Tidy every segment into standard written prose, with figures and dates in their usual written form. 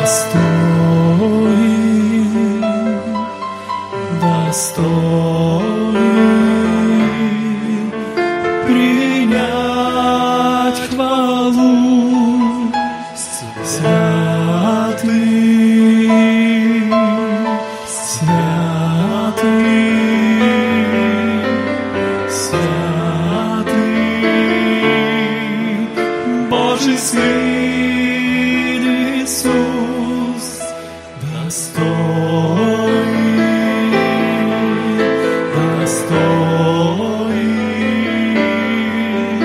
достоин принять хвалу, святый, святый, святый, Божий Сын Иисус, достоин, достоин,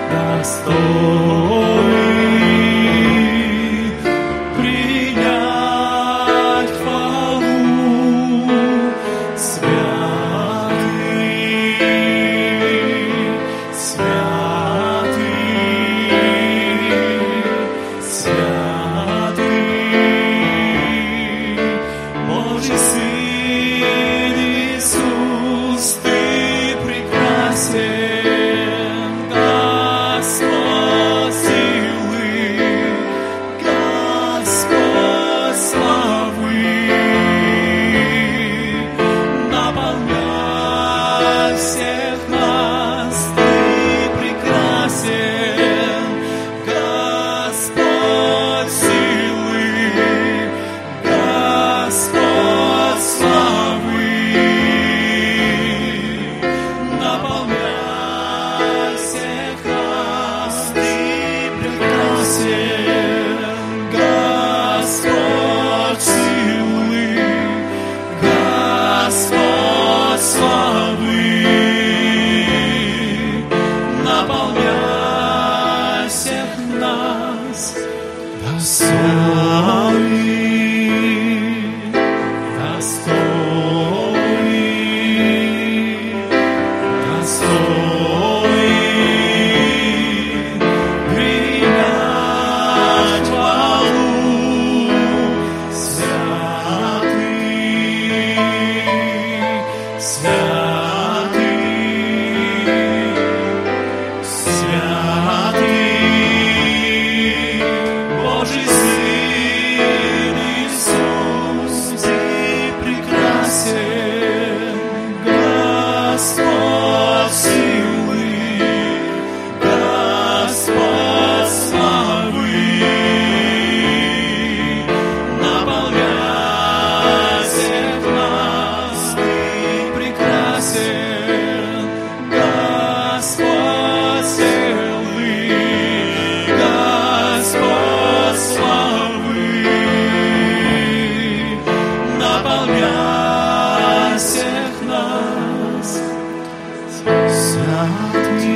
достоин принять хвалу, святый, святый, святый, Божий Сын Иисус, Ты прекрасен, Господь силы, Господь славы, наполняй всех нас, Ты прекрасен, Господь силы, Господь славы, наполняй всех нас, Ты прекрасен, Господь силы, Господь славы, наполняй всех нас, достоин, достоин, достоин принять хвалу, святый, святый, святый, Божий Сын Иисус, Ты прекрасен, Господь силы, Господь славы, наполняй всех нас, Ты прекрасен, Господь силы, Господь славы, наполняй всех нас, святый,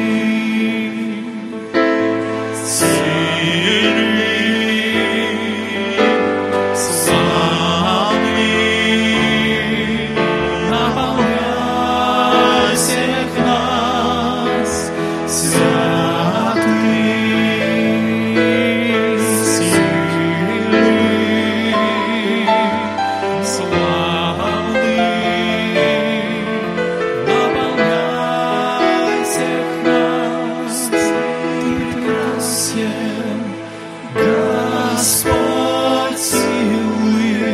сильный, славный, наполняй всех нас, святый, сильный, славный, наполняй всех нас, Ты прекрасен, Господь силы,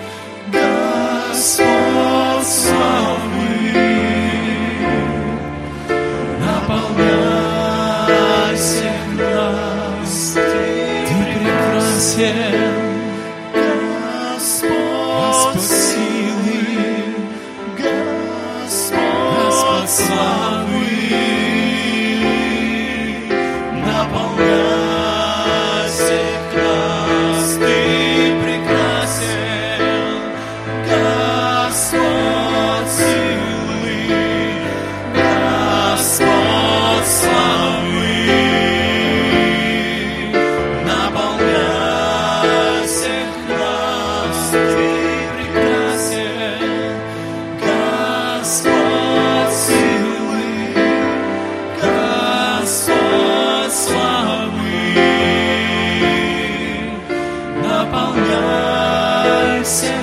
Господь славы, наполняй всех нас, Ты прекрасен, Господь силы, Господь славы, наполняй всех нас, Ты прекрасен, Господь силы, Господь славы, наполняй всех нас, Ты прекрасен, Господь силы, Господь славы, наполняй всех